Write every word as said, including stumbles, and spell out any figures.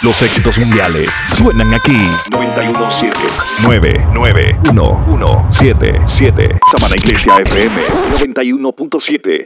Los éxitos mundiales suenan aquí. noventa y uno punto siete. nueve nueve uno uno siete siete. Sabana Iglesia F M noventa y uno punto siete.